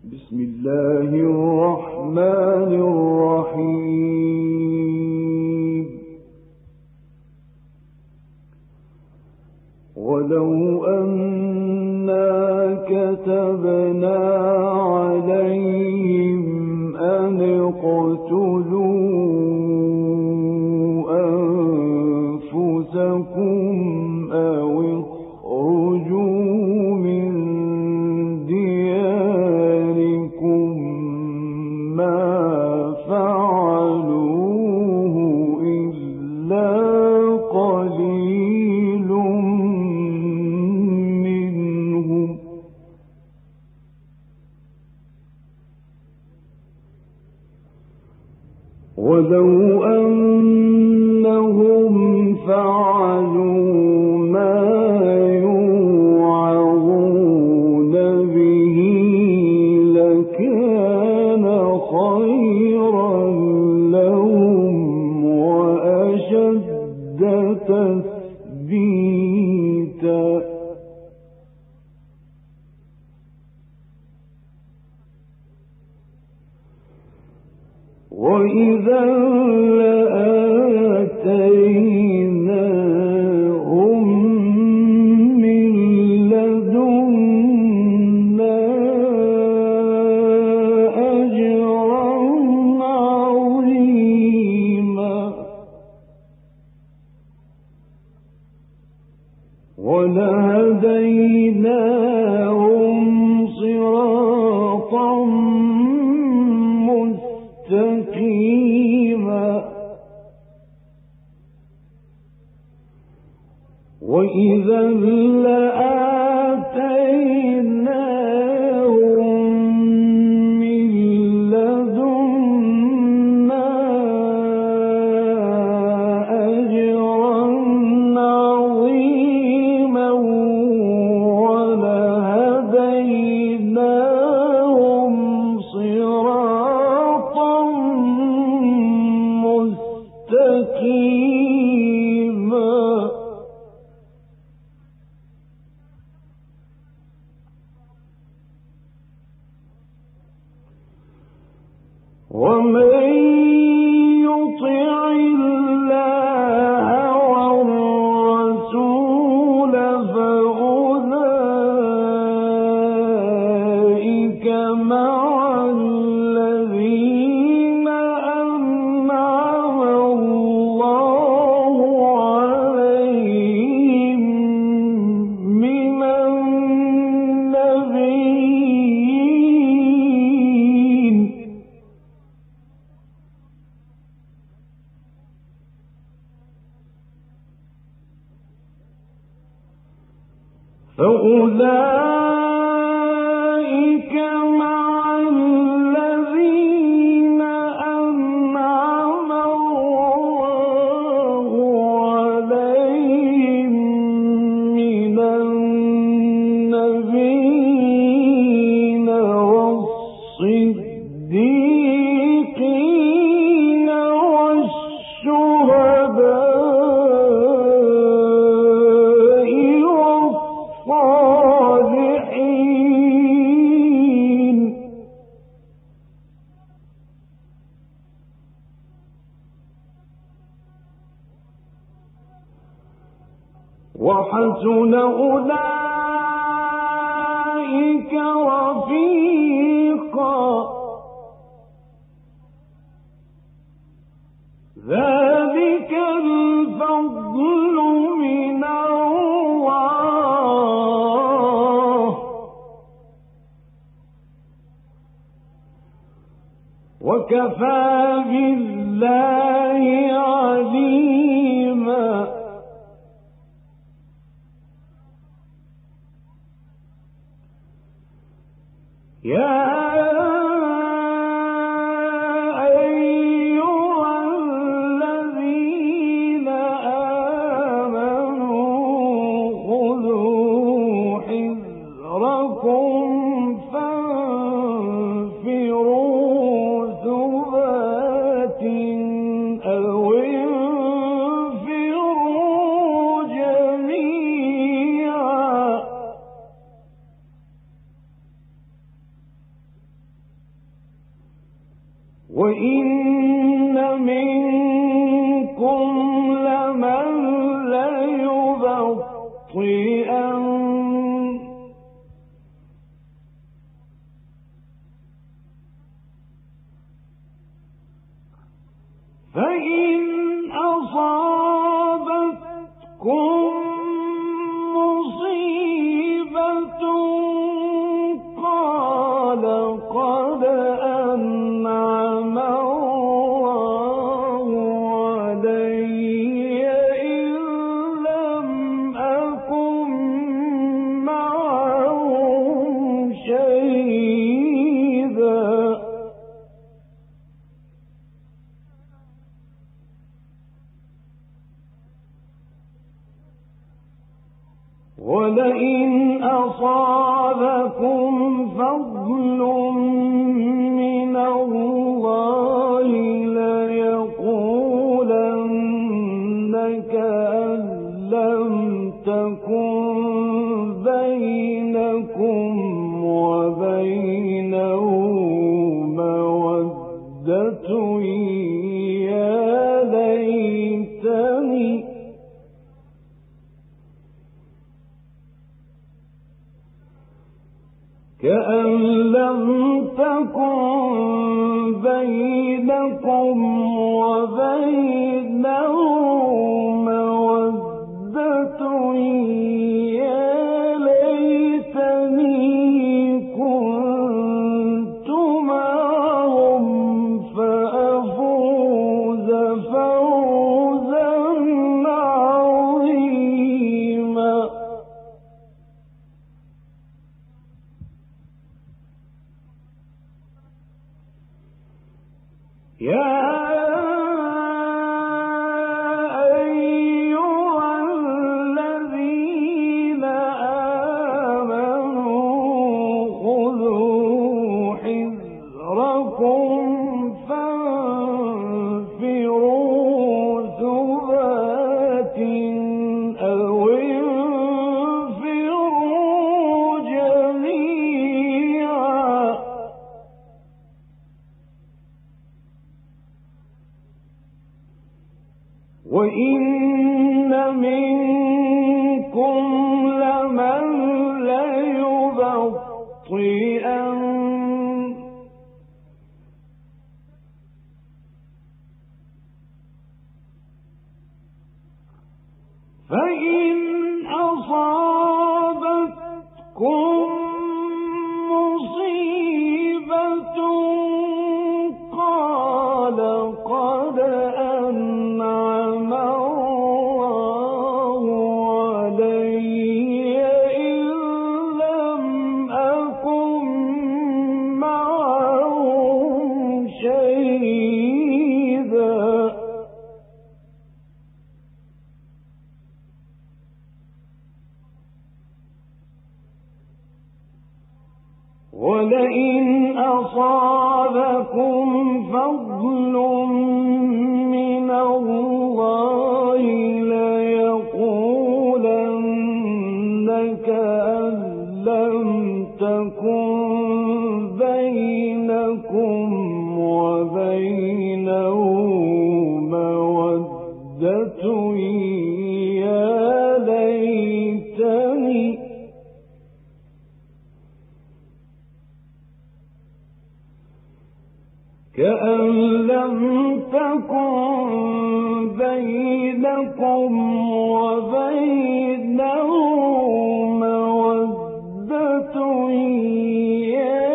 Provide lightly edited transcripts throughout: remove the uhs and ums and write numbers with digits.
بسم الله الرحمن الرحيم. ولو أنا كتبنا عليهم أن اقتلوا أنفسكم أو اخرجوا من دياركم ما فعلوه إلا قليل منهم. ولو أنهم فعلوا ما يوعظون به لكان خيرا لهم وأشد تثبيتا. وإذا لآتيناهم من لدنا أجرا عظيما ولهديناهم صراطا مستقيما. وإذا لآتيناهم من لدنا أجرا عظيما ولهديناهم صراطا مستقيما. ومن يطع الله والرسول فأولئك مع الذين أنعم الله عليهم من النبيين فأولئك مع الذين أنعم الله عليهم من النبيين والصديقين والشهداء والصالحين. وحسن أولئك رفيقا. ذلك الفضل من الله وكفى بالله عليما. يا أيها الذين آمنوا خذوا حذركم فانفروا ثبات أو انفروا جميعا. وإن منكم لمن ليبطئن فإن أصابتكم مصيبة قال قد أنعم الله علي إذ لم أكن معهم شهيدا ولئن أصابكم فضل من الله ليقولن كأن لم تكن بينكم وبينه مودة يا ليتني كأن لم تكن بينكم وبينه مودة يا ليتني كنت معهم فأفوز فوزا عظيما يا أيها الذين آمنوا خذوا حذركم فانفروا ثبات أو انفروا جميعا وإن منكم لمن ليبطئن فإن أصابتكم مصيبة قال قد أنعم الله علي إذ لم أكن معهم شهيدا ولئن أصابكم فضل من الله ليقولن كأن لم تكن بينكم وبينه مودة يا ليتني كأن لم تكن بينكم وبينه مودة يا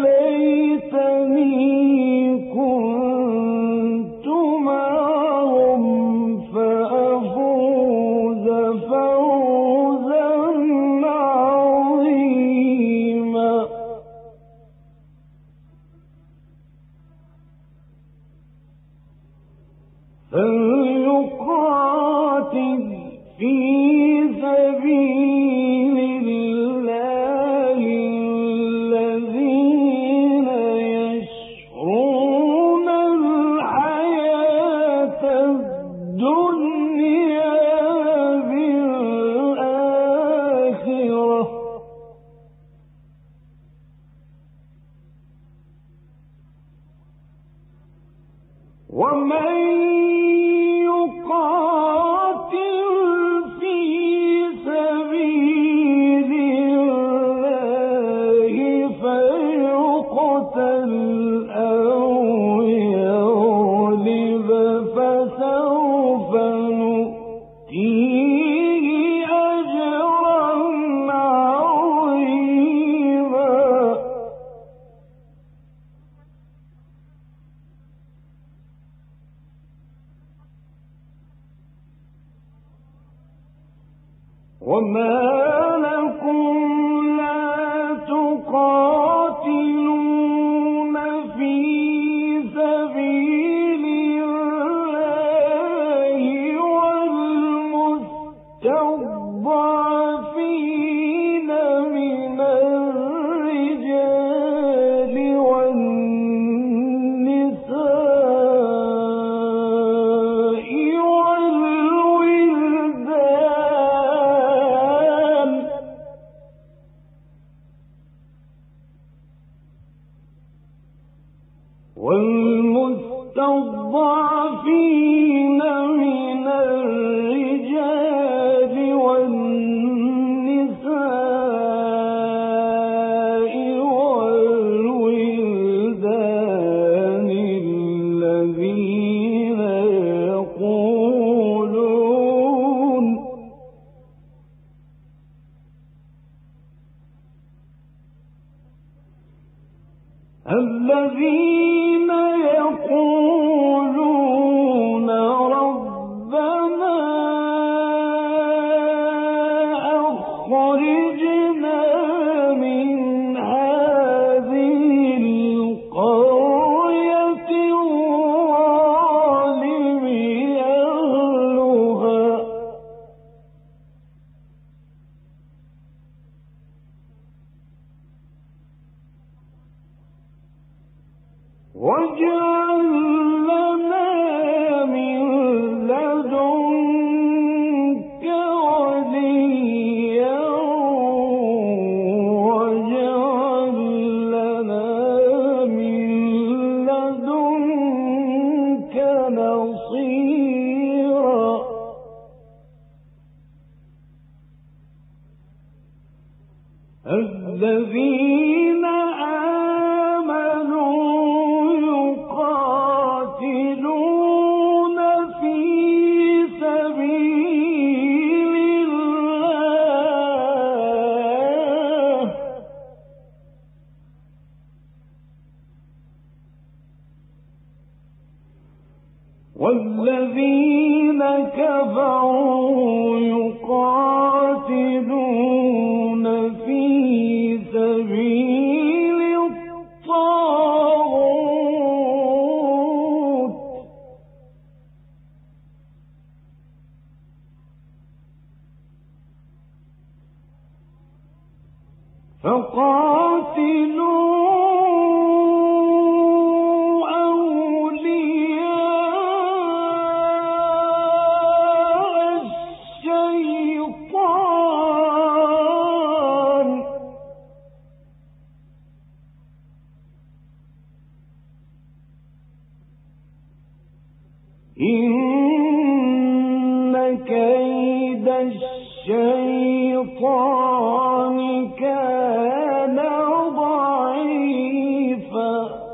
ليتني كنت معهم فأفوز فوزا عظيما فليقاتل في سبيل الله الذين يشرون الحياة الدنيا بالآخرة ومن يقاتل في سبيل الله فيقتل أو يغلب فسوف نؤتيه أجرا عظيما. وما لكم لا تقاتلون في سبيل الله والمستضعفين من الرجال والنساء والمستضعفين من الرجال والنساء والولدان الذين يقولون ربنا أخرجنا من هذه القرية الظالم أهلها واجعل لنا من لدنك وليا واجعل لنا من لدنك نصيرا. الذين يقاتلون في سبيل الله والذين كفروا يقاتلون في سبيل الطاغوت فقاتلوا أولياء الشيطان إن كيد الشيطان كان ضعيفا.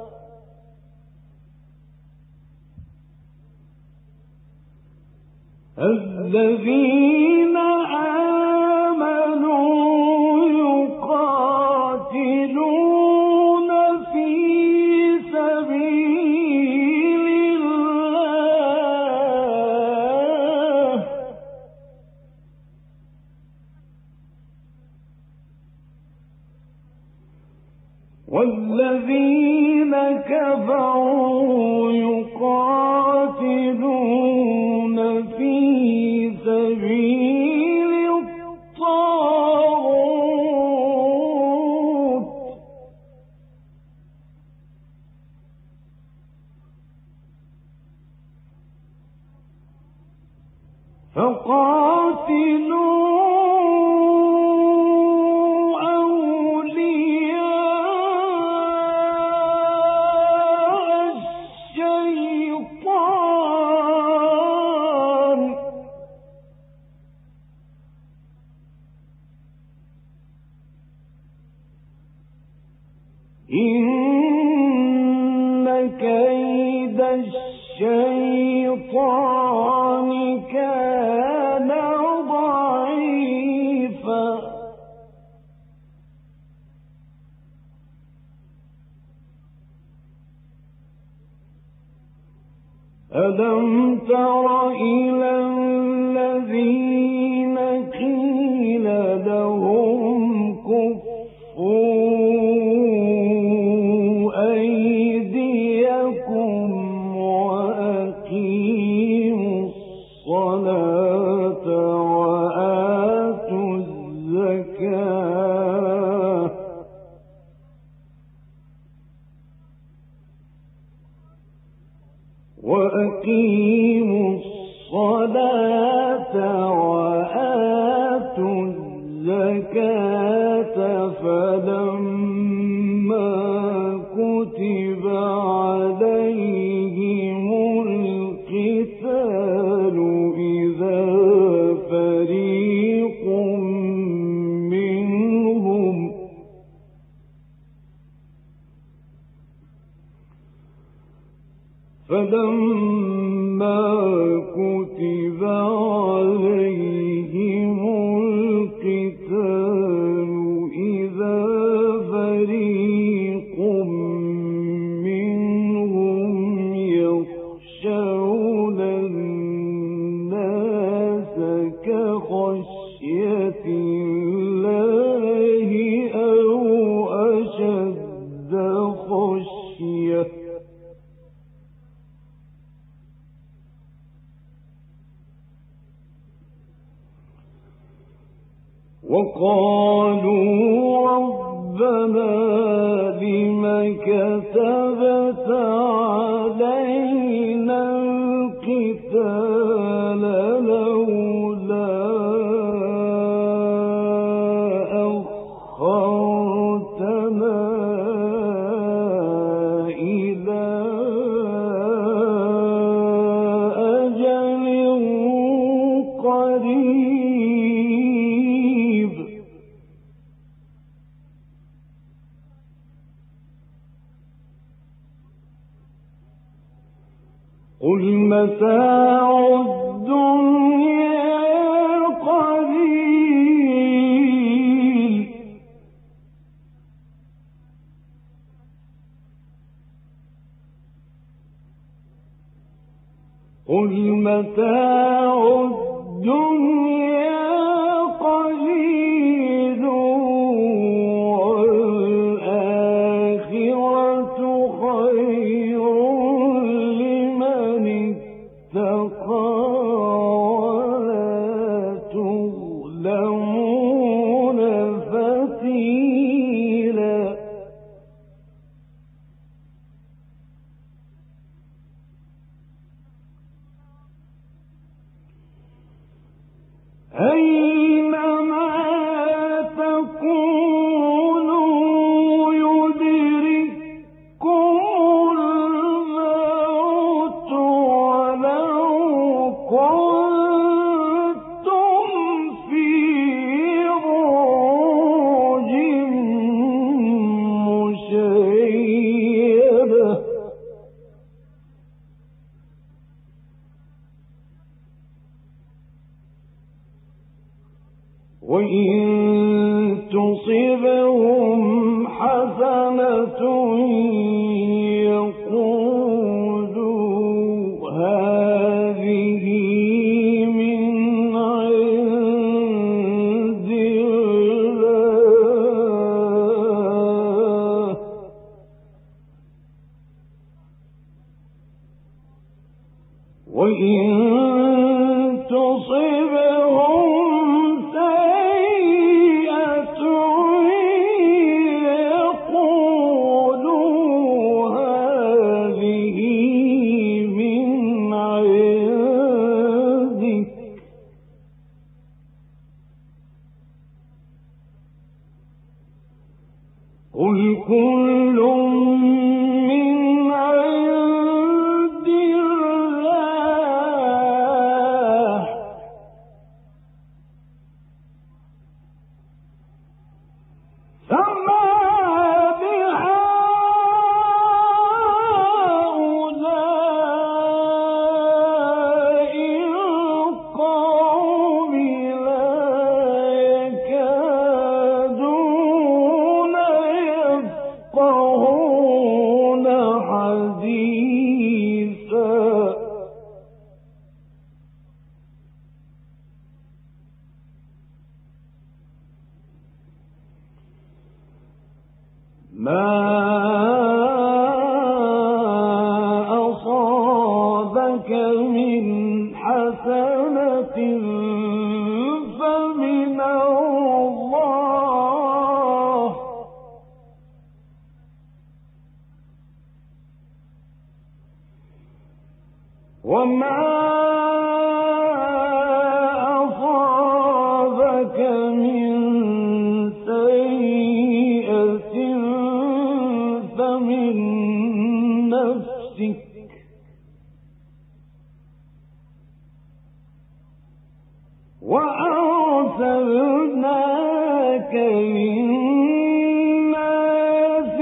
الذين آمنوا يقاتلون في سبيل الله والذين كفروا يقاتلون في سبيل الطاغوت فقاتلوا أولياء الشيطان إن كيد الشيطان كان ضعيفا ألم تر إلى الذين قيل لهم كفوا أيديكم وأقيموا الصلاة وآتوا الزكاة فلما كتب عليهم القتال إذا فريق منهم يخشون الناس كخشية الله أو أشد خشية وقالوا ربنا لم كتبت علينا القتال لولا أخرتنا إلى أجل قريب قل متاع الدنيا قليل قل متاع الدنيا قليل والآخرة خير ولا تظلمون فتيلا أينما تكونوا يدرككم الموت ولو كنتم في بروج مشيدة وإن تصبهم حسنة يقولوا هذه من عند الله وإن تصبهم سيئة يقولوا هذه من عندك قل كل من عند الله وما أصابك من سيئة فمن نفسك وأرسلناك للناس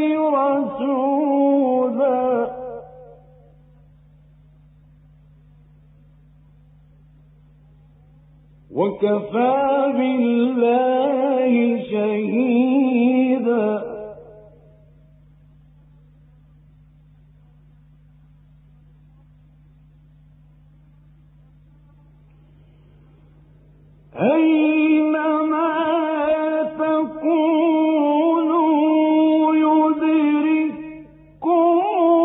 رسولا وكفى بالله شهيدا أينما تكونوا يدرككم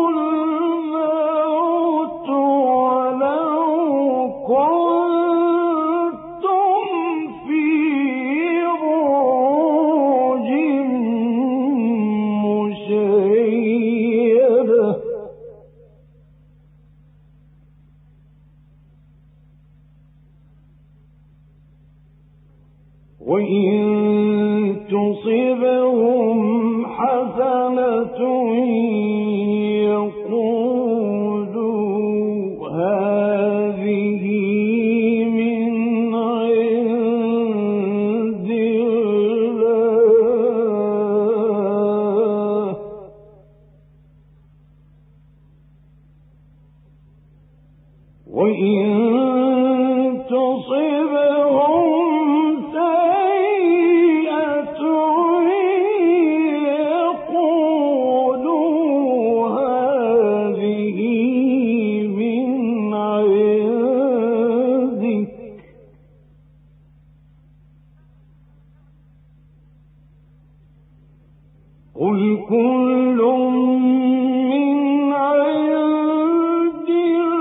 الموت ولو كنتم في بروج مشيدة وإن تصبهم حسنة يقولوا هذه من عند الله وإن تصبهم قل كل من عند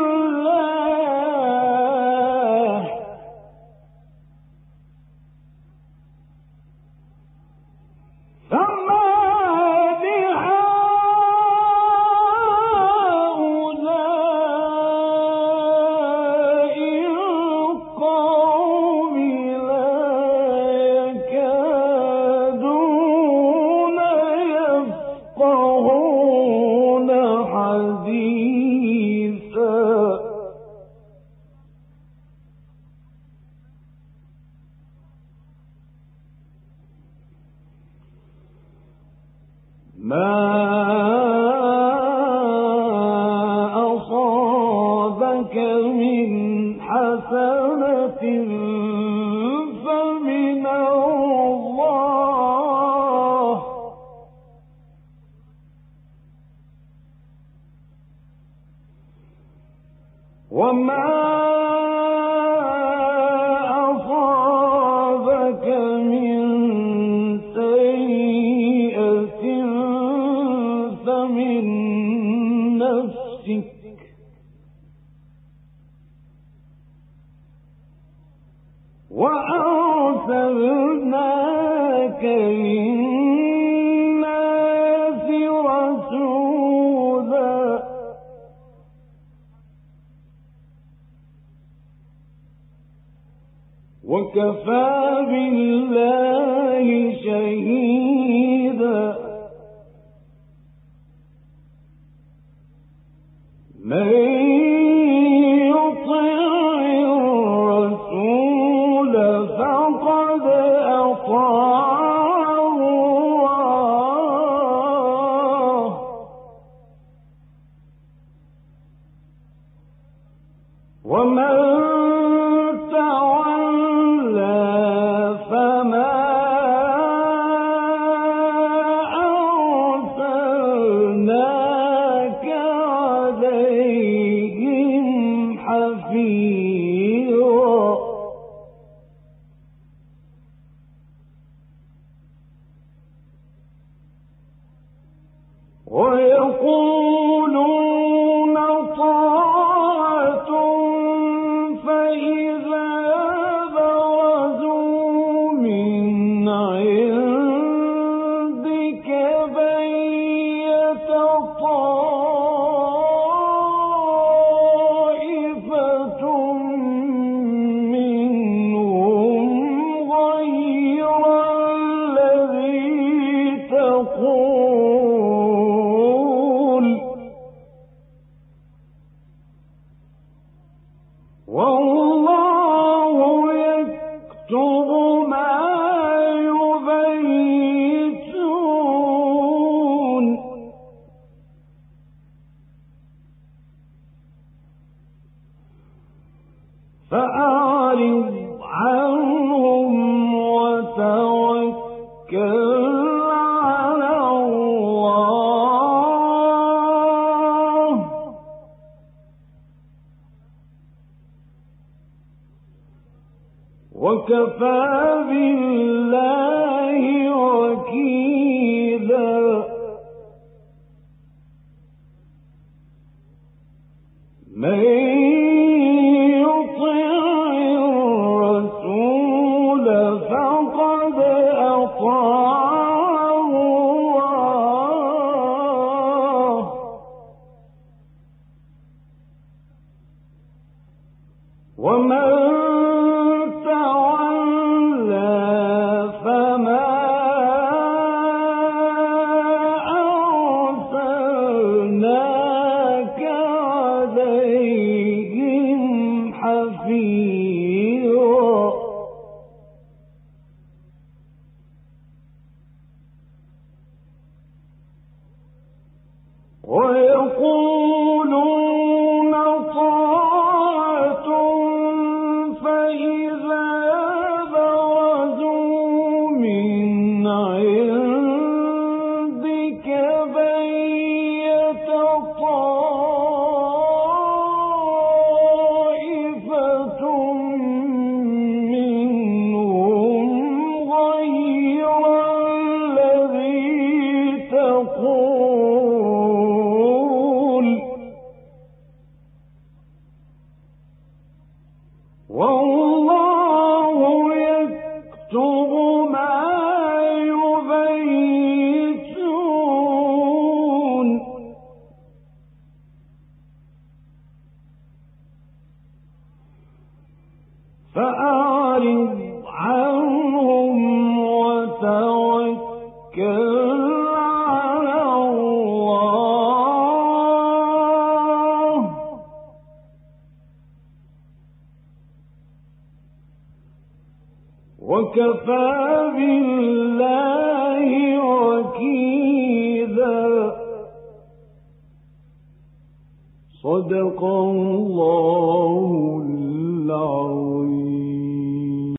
الله فما لهؤلاء القوم لا يكادون يفقهون حديثا ما أصابك من حسنة فمن الله وما أصابك من سيئة فمن نفسك وأرسلناك للناس رسولا وكفى بالله شهيدا من يطع الرسول فقد أطاع الله ومن تولى فما أرسلناك عليهم حفيظا ويقولون طاعة فإذا برزوا من عندك بيت طائفة فأعرض عنهم وتوكل على الله وكفى بالله وكيلا من يطع الرسول فقد أطاع الله ومن تولى فما أرسلناك عليهم حفيظا ويقولون طاعة فإذا برزوا من عندك بيت طائفة منهم غير الذي تقول والله يكتب ما يبيتون فأعرض عنهم وتوكل على الله وكفى بالله وكيلا صدق الله العظيم.